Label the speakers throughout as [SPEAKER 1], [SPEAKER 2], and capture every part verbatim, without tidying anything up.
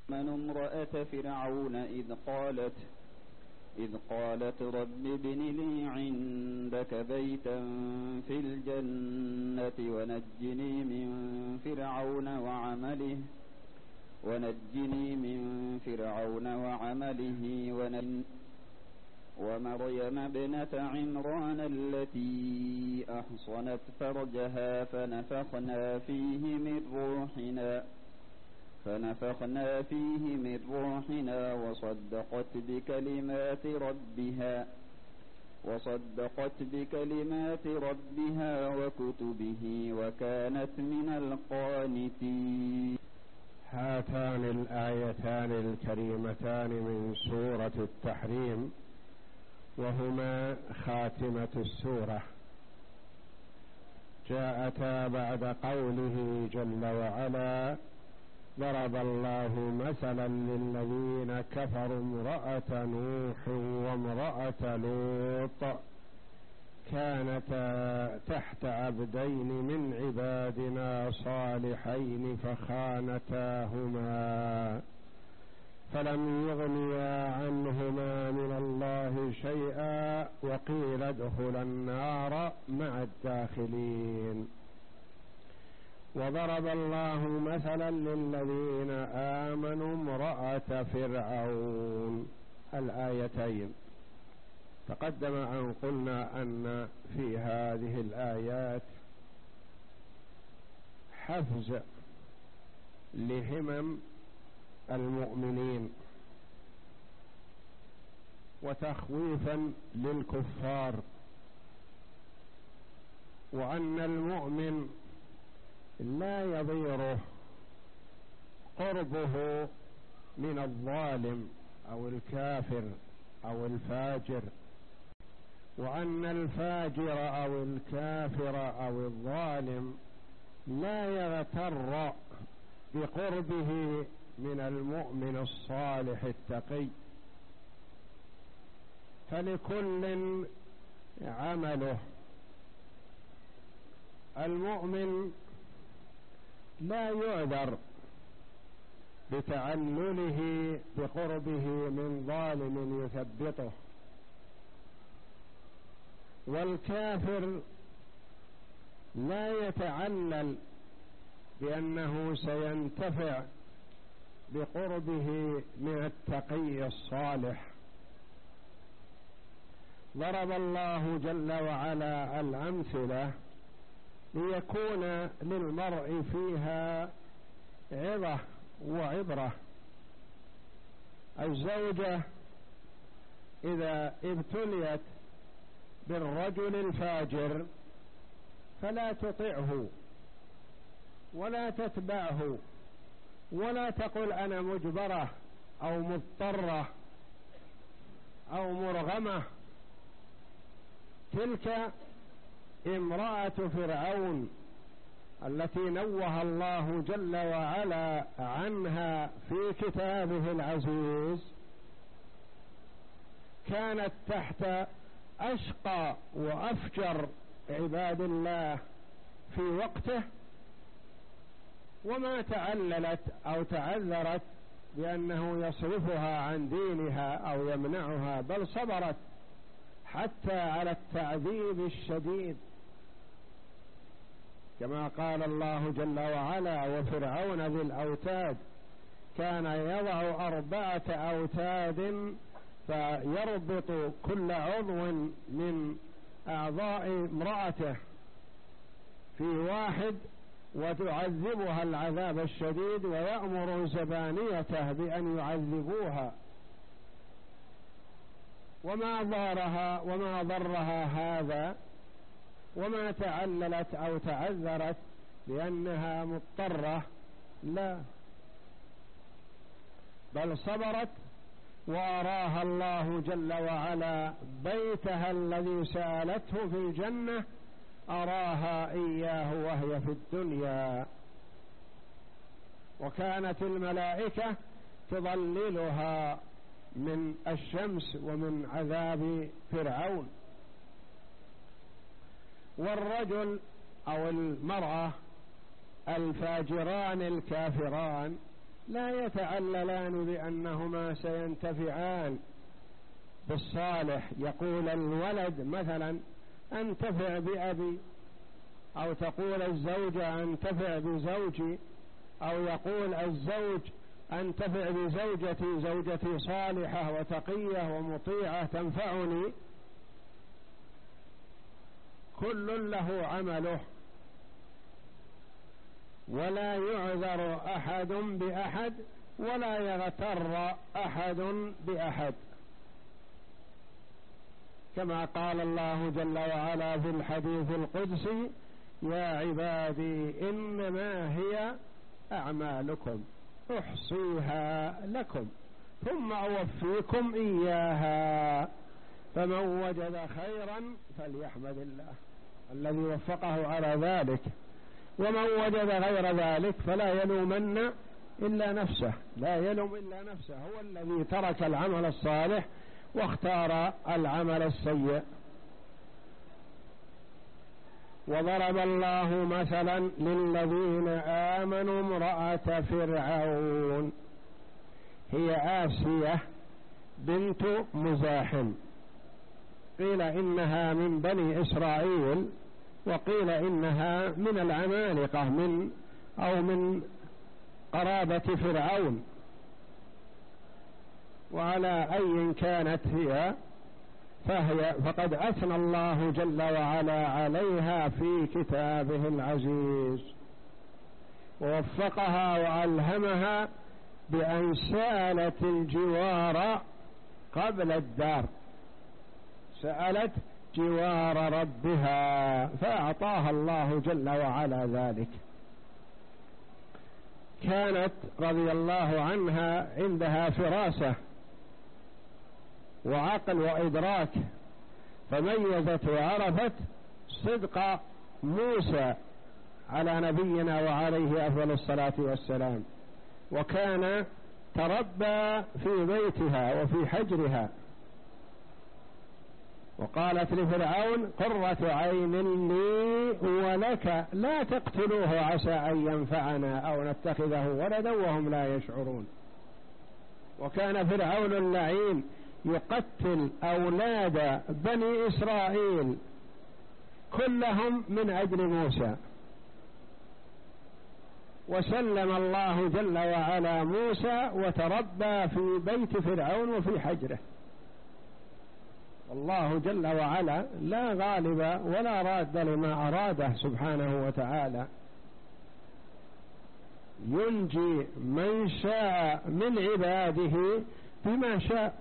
[SPEAKER 1] من امرأة فرعون إذ قالت إذ قالت رب ابن لي عندك بيتا في الجنة ونجني من فرعون وعمله ونجني من فرعون وعمله ونجني ومريم ابنة عمران التي أحصنت فرجها فنفخنا فيه من روحنا فنفخنا فيه من روحنا وصدقت بكلمات ربها وصدقت بكلمات ربها وكتبه وكانت من القانتين.
[SPEAKER 2] هاتان الآيتان الكريمتان من سورة التحريم وهما خاتمة السورة جاءتا بعد قوله جل وعلا: ضرب الله مثلا للذين كفروا امرأة نوح وامرأة لوط كانتا تحت عبدين من عبادنا صالحين فخانتاهما فلم يغنيا عنهما من الله شيئا وقيل ادخلا النار مع الداخلين. وضرب الله مثلا للذين آمنوا امرأة فرعون. الآيتين تقدم أن قلنا أن في هذه الآيات حفز لهمم المؤمنين وتخويفا للكفار، وأن المؤمن لا يضيره قربه من الظالم أو الكافر أو الفاجر، وأن الفاجر أو الكافر أو الظالم لا يغتر بقربه من المؤمن الصالح التقي، فلكل عمله. المؤمن لا يعذر بتعلله بقربه من ظالم يثبطه، والكافر لا يتعلل بأنه سينتفع بقربه من التقي الصالح. ضرب الله جل وعلا الأمثلة ليكون للمرء فيها عظة وعبرة. الزوجة إذا ابتليت بالرجل الفاجر فلا تطعه ولا تتبعه ولا تقل أنا مجبرة أو مضطرة أو مرغمة. تلك امرأة فرعون التي نوه الله جل وعلا عنها في كتابه العزيز، كانت تحت أشقى وأفجر عباد الله في وقته، وما تعللت أو تعذرت بأنه يصرفها عن دينها أو يمنعها، بل صبرت حتى على التعذيب الشديد، كما قال الله جل وعلا: وفرعون ذي الأوتاد كان يضع أربعة أوتاد فيربط كل عضو من أعضاء امرأته في واحد وتعذبها العذاب الشديد، ويأمر زبانيته بأن يعذبوها، وما ضارها وما ضرها هذا، وما تعللت أو تعذرت لأنها مضطرة، لا، بل صبرت، وأراها الله جل وعلا بيتها الذي سألته في الجنة أراها إياه وهي في الدنيا، وكانت الملائكة تظللها من الشمس ومن عذاب فرعون. والرجل أو المرأة الفاجران الكافران لا يتعللان بأنهما سينتفعان بالصالح. يقول الولد مثلا أنتفع بأبي، أو تقول الزوجة أنتفع بزوجي، أو يقول الزوج أنتفع بزوجتي، زوجتي صالحة وتقية ومطيعة تنفعني. كل له عمله، ولا يعذر أحد بأحد، ولا يغتر أحد بأحد، كما قال الله جل وعلا في الحديث القدسي: يا عبادي إنما هي أعمالكم أحصيها لكم ثم أوفيكم إياها، فمن وجد خيرا فليحمد الله الذي وفقه على ذلك، ومن وجد غير ذلك فلا يلومن إلا نفسه، لا يلوم إلا نفسه، هو الذي ترك العمل الصالح واختار العمل السيء. وضرب الله مثلا للذين آمنوا امرأة فرعون، هي آسية بنت مزاحم، قيل إنها من بني إسرائيل، وقيل إنها من العمالقة من أو من قرابة فرعون، وعلى أي كانت هي فهي فقد أثنى الله جل وعلا عليها في كتابه العزيز، ووفقها وألهمها بأن سألت الجوار قبل الدار، سألت جوار ربها فأعطاها الله جل وعلا ذلك. كانت رضي الله عنها عندها فراسة وعقل وإدراك، فميزت وعرفت صدق موسى على نبينا وعليه أفضل الصلاة والسلام، وكان تربى في بيتها وفي حجرها. وقالت لفرعون: قرة عين لي ولك لا تقتلوه عسى أن ينفعنا أو نتخذه ولدا وهم لا يشعرون. وكان فرعون اللعين يقتل أولاد بني إسرائيل كلهم من أجل موسى، وسلم الله جل وعلا موسى وتربى في بيت فرعون وفي حجره. الله جل وعلا لا غالب ولا راد لما أراده سبحانه وتعالى، ينجي من شاء من عباده بما شاء،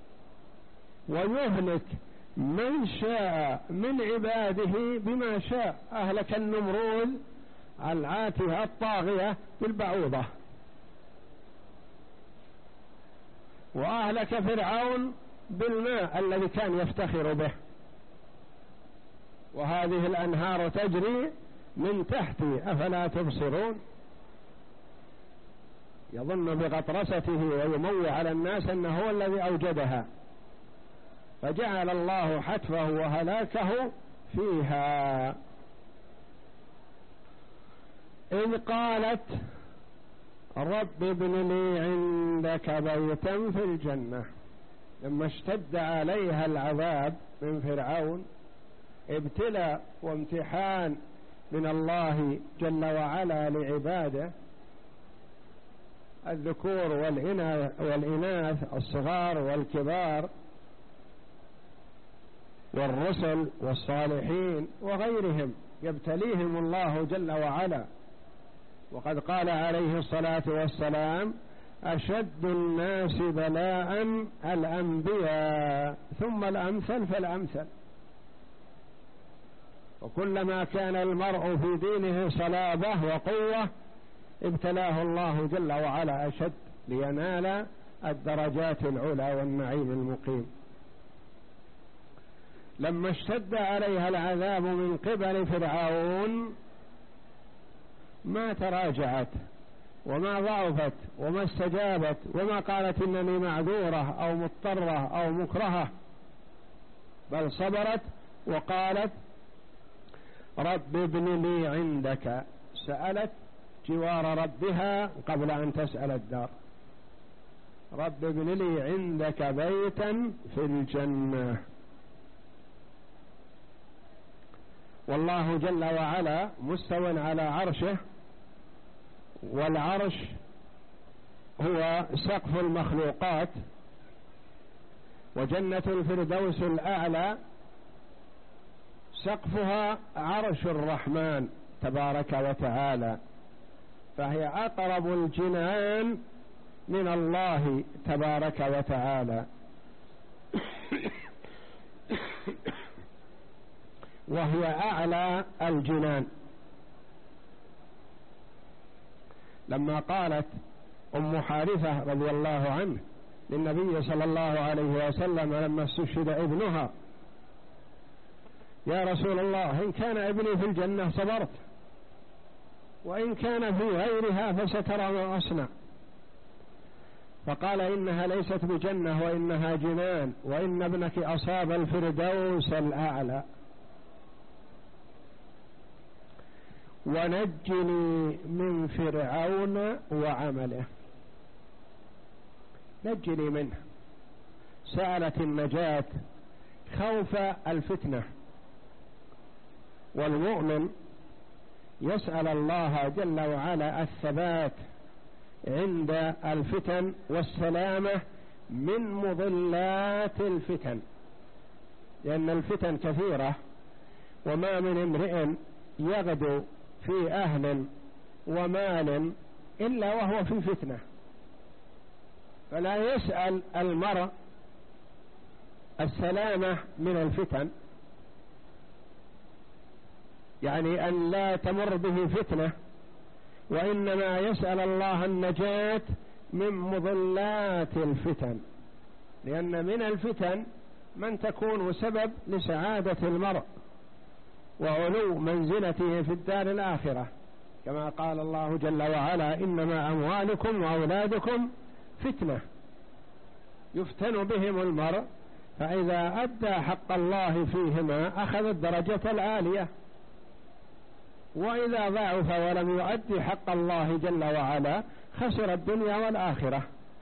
[SPEAKER 2] ويهلك من شاء من عباده بما شاء. أهلك النمرود العاتية الطاغية بالبعوضة، وأهلك فرعون بالماء الذي كان يفتخر به. وهذه الأنهار تجري من تحتي أفلا تبصرون. يظن بغطرسته ويموع على الناس أنه هو الذي أوجدها، فجعل الله حتفه وهلاكه فيها. إذ قالت: رب ابن لي عندك بيتا في الجنة، لما اشتد عليها العذاب من فرعون، ابتلاء وامتحان من الله جل وعلا لعباده الذكور والإناث، الصغار والكبار، والرسل والصالحين وغيرهم، يبتليهم الله جل وعلا. وقد قال عليه الصلاة والسلام: أشد الناس بلاء الأنبياء ثم الأمثل فالأمثل. وكلما كان المرء في دينه صلابة وقوة ابتلاه الله جل وعلا أشد، لينال الدرجات العلى والنعيم المقيم. لما اشتد عليها العذاب من قبل فرعون ما تراجعت وما ضعفت وما استجابت وما قالت إنني معذورة أو مضطرة أو مكرهة، بل صبرت وقالت: رب ابن لي عندك. سألت جوار ربها قبل أن تسأل الدار. رب ابن لي عندك بيتا في الجنة. والله جل وعلا مستو على عرشه، والعرش هو سقف المخلوقات، وجنة الفردوس الأعلى سقفها عرش الرحمن تبارك وتعالى، فهي أقرب الجنان من الله تبارك وتعالى وهي أعلى الجنان. لما قالت أم حارثة رضي الله عنه للنبي صلى الله عليه وسلم لما استشهد ابنها: يا رسول الله، إن كان ابني في الجنة صبرت، وإن كان في غيرها فسترى ما أصنع. فقال: إنها ليست بجنة وإنها جنان، وإن ابنك أصاب الفردوس الأعلى. ونجني من فرعون وعمله. نجني منه، سألت النجاة خوف الفتنة. والمؤمن يسأل الله جل وعلا الثبات عند الفتن والسلامة من مضلات الفتن، لأن الفتن كثيرة، وما من امرئ يغدو في أهل ومال إلا وهو في فتنة. فلا يسأل المرء السلامة من الفتن، يعني أن لا تمر به فتنة، وإنما يسأل الله النجاة من مضلات الفتن، لأن من الفتن من تكون سبب لسعادة المرء وعلو منزلته في الدار الآخرة، كما قال الله جل وعلا: إنما أموالكم وأولادكم فتنة يفتن بهم المرء، فإذا أدى حق الله فيهما أخذ الدرجة العالية، وإذا ضعف ولم يؤدي حق الله جل وعلا خسر الدنيا والآخرة.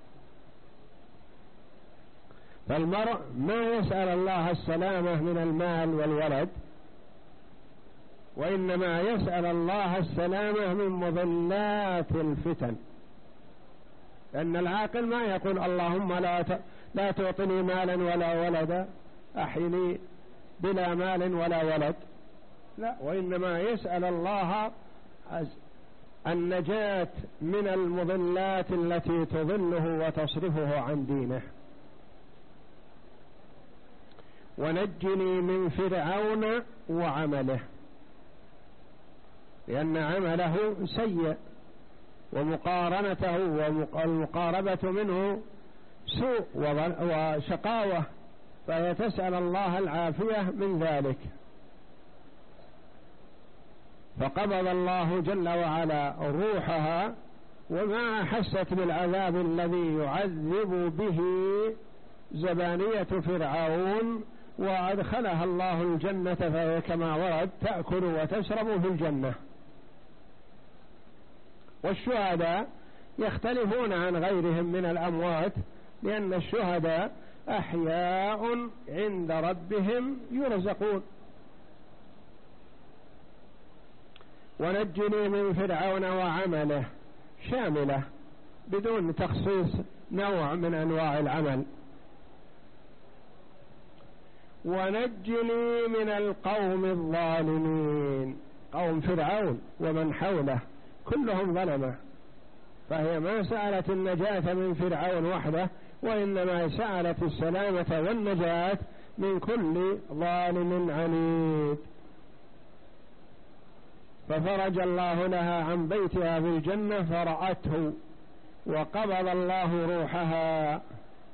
[SPEAKER 2] فالمرء ما يسأل الله السلامة من المال والولد، وإنما يسأل الله السلامة من مضلات الفتن، لأن العاقل ما يقول: اللهم لا لا تعطني مالا ولا ولدا، أحيني بلا مال ولا ولد، لا، وإنما يسأل الله النجاة من المضلات التي تضله وتصرفه عن دينه. ونجني من فرعون وعمله، لأن عمله سيء، ومقارنته والمقاربة منه سوء وشقاوة، فهي تسأل الله العافية من ذلك. فقبض الله جل وعلا روحها وما أحست بالعذاب الذي يعذب به زبانية فرعون، وأدخلها الله الجنة، فهي كما ورد تأكل وتشرب في الجنة. والشهداء يختلفون عن غيرهم من الأموات، لأن الشهداء أحياء عند ربهم يرزقون. ونجني من فرعون وعمله شاملة بدون تخصيص نوع من أنواع العمل. ونجني من القوم الظالمين، قوم فرعون ومن حوله كلهم ظلمة، فهي ما سألت النجاة من فرعون وحده، وإنما سألت السلامة والنجاة من كل ظالم عنيد. ففرج الله لها عن بيتها في الجنة فرأته، وقبض الله روحها.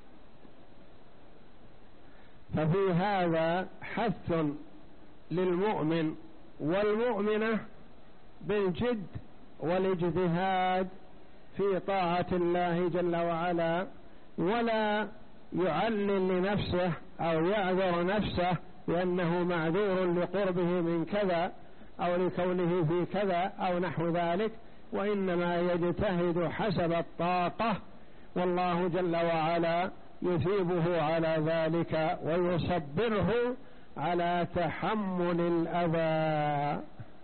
[SPEAKER 2] ففي هذا حث للمؤمن والمؤمنة بالجد والاجتهاد في طاعة الله جل وعلا، ولا يعلل لنفسه أو يعذر نفسه لأنه معذور لقربه من كذا أو لكونه في كذا أو نحو ذلك، وإنما يجتهد حسب الطاقة، والله جل وعلا يثيبه على ذلك ويصبره على تحمل الأذى.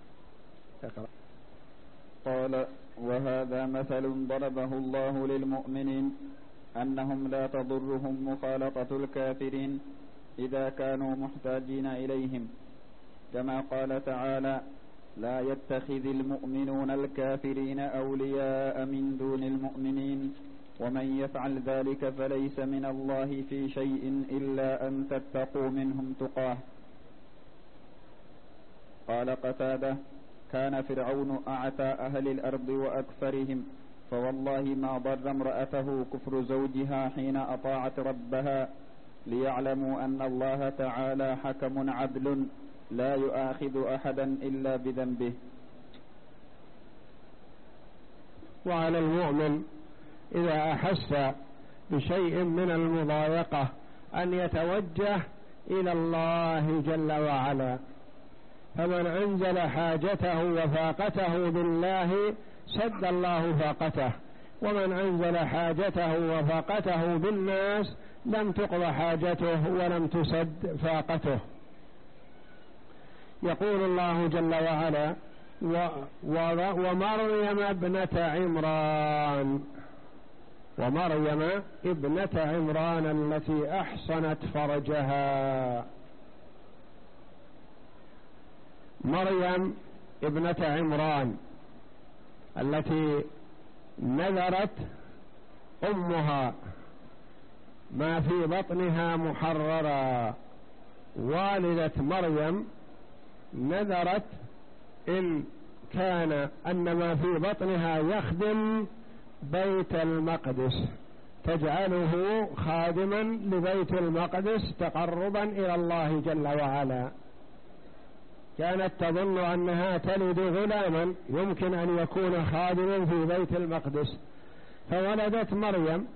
[SPEAKER 1] قال: وهذا مثل ضربه الله للمؤمنين أنهم لا تضرهم مخالطة الكافرين إذا كانوا محتاجين إليهم، كما قال تعالى: لا يتخذ المؤمنون الكافرين أولياء من دون المؤمنين ومن يفعل ذلك فليس من الله في شيء إلا أن تتقوا منهم تقاه. قال قتادة: كان فرعون أعتى أهل الأرض وأكثرهم، فوالله ما ضر امرأته كفر زوجها حين أطاعت ربها، ليعلموا أن الله تعالى حكم عدل لا يؤاخذ أحدا إلا بذنبه.
[SPEAKER 2] وعلى المؤمن إذا أحس بشيء من المضايقة أن يتوجه إلى الله جل وعلا، فمن أنزل حاجته وفاقته بالله سد الله فاقته، ومن أنزل حاجته وفاقته بالناس لم تقضى حاجته ولم تسد فاقته. يقول الله جل وعلا: ومريم ابنة عمران ومريم ابنة عمران التي أحصنت فرجها. مريم ابنة عمران التي نذرت أمها ما في بطنها محررا. والدة مريم نذرت إن كان أن ما في بطنها يخدم بيت المقدس تجعله خادما لبيت المقدس تقربا إلى الله جل وعلا. كانت تظن أنها تلد غلاما يمكن أن يكون خادما في بيت المقدس، فولدت مريم،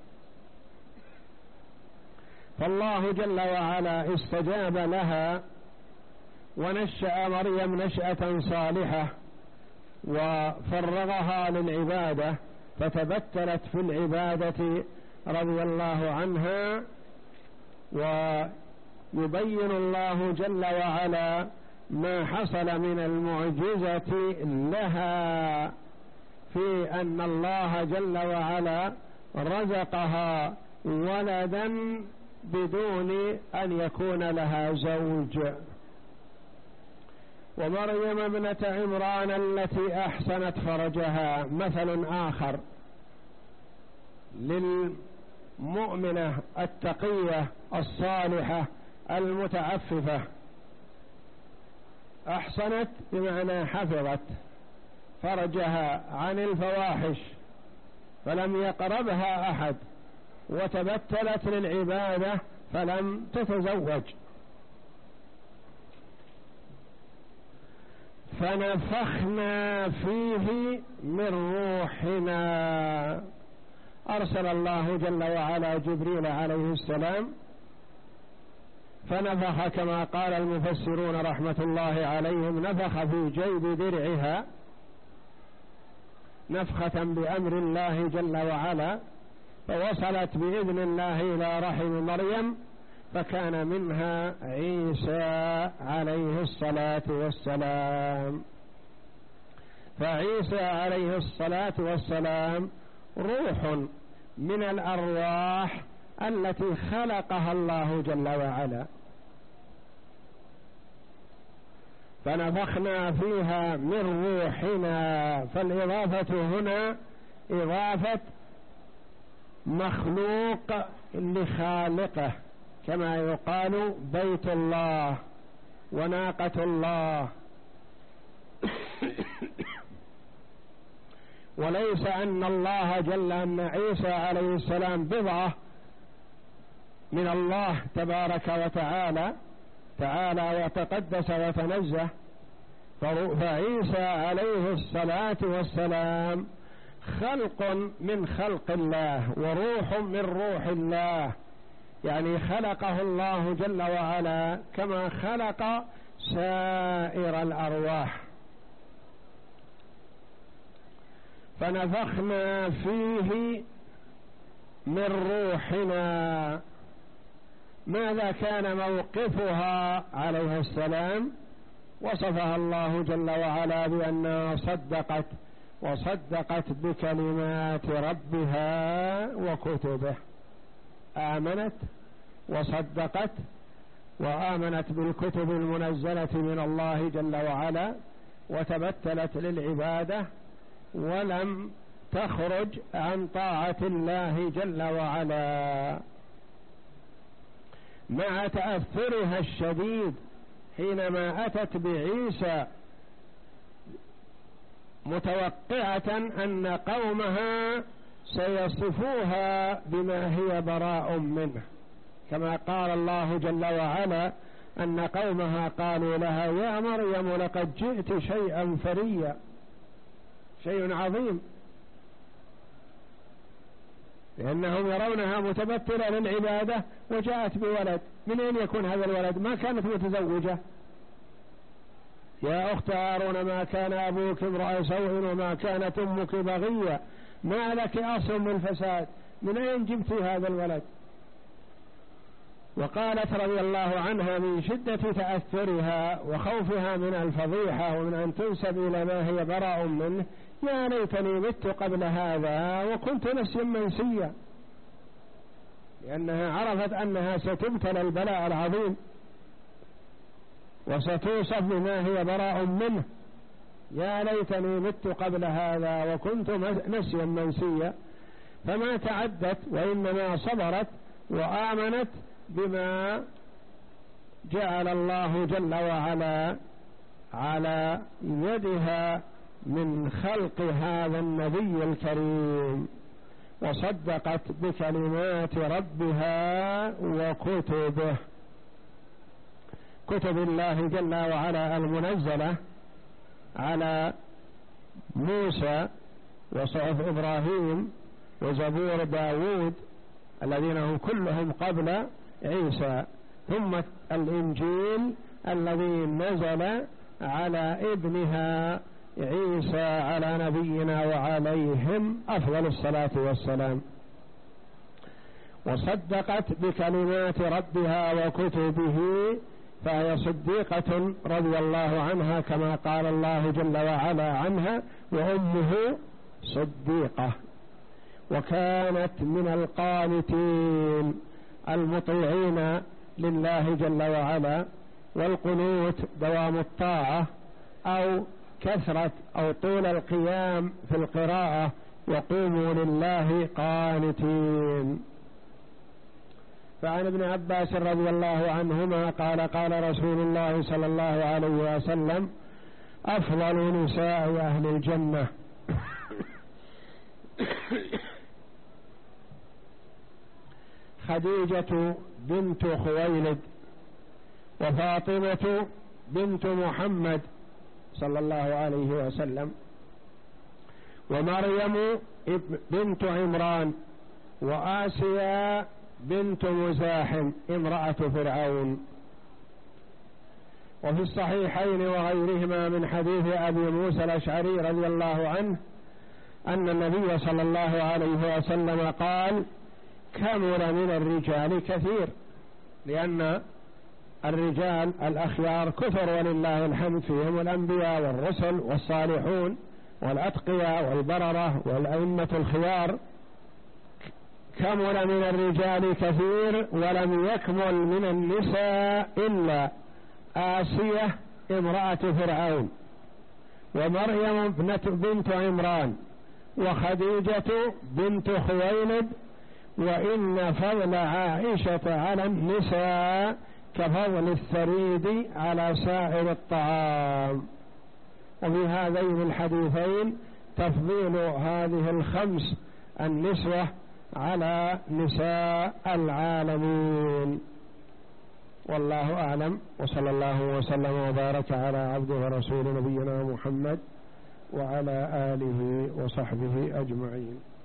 [SPEAKER 2] فالله جل وعلا استجاب لها ونشأ مريم نشأة صالحة وفرغها للعبادة، فتبتلت في العبادة رضي الله عنها. ويبين الله جل وعلا ما حصل من المعجزة لها في أن الله جل وعلا رزقها ولدا بدون أن يكون لها زوج. ومريم ابنة عمران التي أحسنت فرجها مثل آخر للمؤمنة التقية الصالحة المتعففة. أحسنت بمعنى حفظت فرجها عن الفواحش فلم يقربها أحد، وتبتلت للعبادة فلم تتزوج. فنفخنا فيه من روحنا. أرسل الله جل وعلا جبريل عليه السلام فنفخ كما قال المفسرون رحمة الله عليهم، نفخ في جيب درعها نفخة بأمر الله جل وعلا، فوصلت بإذن الله إلى رحم مريم، فكان منها عيسى عليه الصلاة والسلام. فعيسى عليه الصلاة والسلام روح من الأرواح التي خلقها الله جل وعلا، فنفخنا فيها من روحنا. فالإضافة هنا إضافة مخلوق لخالقه، كما يقال بيت الله وناقة الله. وليس أن الله جل أن عيسى عليه السلام بضعة من الله تبارك وتعالى تعالى وتقدس وتنزه، فعيسى عليه الصلاة والسلام خلق من خلق الله وروح من روح الله، يعني خلقه الله جل وعلا كما خلق سائر الأرواح. فنفخنا فيه من روحنا. ماذا كان موقفها عليه السلام؟ وصفها الله جل وعلا بأنها صدقت وصدقت بكلمات ربها وكتبه. آمنت وصدقت وآمنت بالكتب المنزلة من الله جل وعلا، وتبتلت للعبادة ولم تخرج عن طاعة الله جل وعلا، مع تأثرها الشديد حينما أتت بعيسى متوقعة أن قومها سيصفوها بما هي براء منه، كما قال الله جل وعلا أن قومها قالوا لها يا مريم لقد جئت شيئا فريا، شيء عظيم، لأنهم يرونها متبتلة للعبادة وجاءت بولد. من أين يكون هذا الولد؟ ما كانت متزوجة. يا أخت هارون ما كان أبوك امرأ سوء وما كانت أمك بغية، ما لك أصل من الفساد، من أين جبت هذا الولد؟ وقالت رضي الله عنها من شدة تأثرها وخوفها من الفضيحة ومن أن تنسب إلى ما هي براء منه يا ليتني مت قبل هذا وكنت نسيا منسيا، لأنها عرفت أنها ستبتلى البلاء العظيم وستوصف بما هي براء منه. يا ليتني مت قبل هذا وكنت نسيا منسيا، فما تعدت وإنما صبرت وآمنت بما جعل الله جل وعلا على يدها من خلق هذا النبي الكريم، وصدقت بكلمات ربها وكتبه، كتب الله جل وعلا المنزلة على موسى وصحف إبراهيم وزبور داود الذين هم كلهم قبل عيسى، ثم الإنجيل الذي نزل على ابنها عيسى على نبينا وعليهم أفضل الصلاة والسلام. وصدقت بكلمات ربها وكتبه، فهي صديقة رضي الله عنها كما قال الله جل وعلا عنها وأمه صديقة. وكانت من القانتين المطيعين لله جل وعلا، والقنوت دوام الطاعة أو كثرة أو طول القيام في القراءة، وقوموا لله قانتين. فعن ابن عباس رضي الله عنهما قال قال رسول الله صلى الله عليه وسلم أفضل نساء أهل الجنة خديجة بنت خويلد، وفاطمة بنت محمد صلى الله عليه وسلم، ومريم بنت عمران، وآسيا بنت مزاحم امرأة فرعون. وفي الصحيحين وغيرهما من حديث أبي موسى الأشعري رضي الله عنه أن النبي صلى الله عليه وسلم قال كمل من الرجال كثير، لأن الرجال الأخيار كثر ولله الحمد، فيهم الأنبياء والرسل والصالحون والأتقياء والبررة والأئمة الخيار. كمل من الرجال كثير ولم يكمل من النساء إلا آسية امرأة فرعون، ومريم بنت عمران، وخديجة بنت خويلد. وإن فضل عائشة على النساء كفضل الثريد على سائر الطعام. وفي هذين الحديثين تفضيل هذه الخمس النسوة على نساء العالمين. والله أعلم، وصلى الله وسلم وبارك على عبده ورسول نبينا محمد وعلى آله وصحبه أجمعين.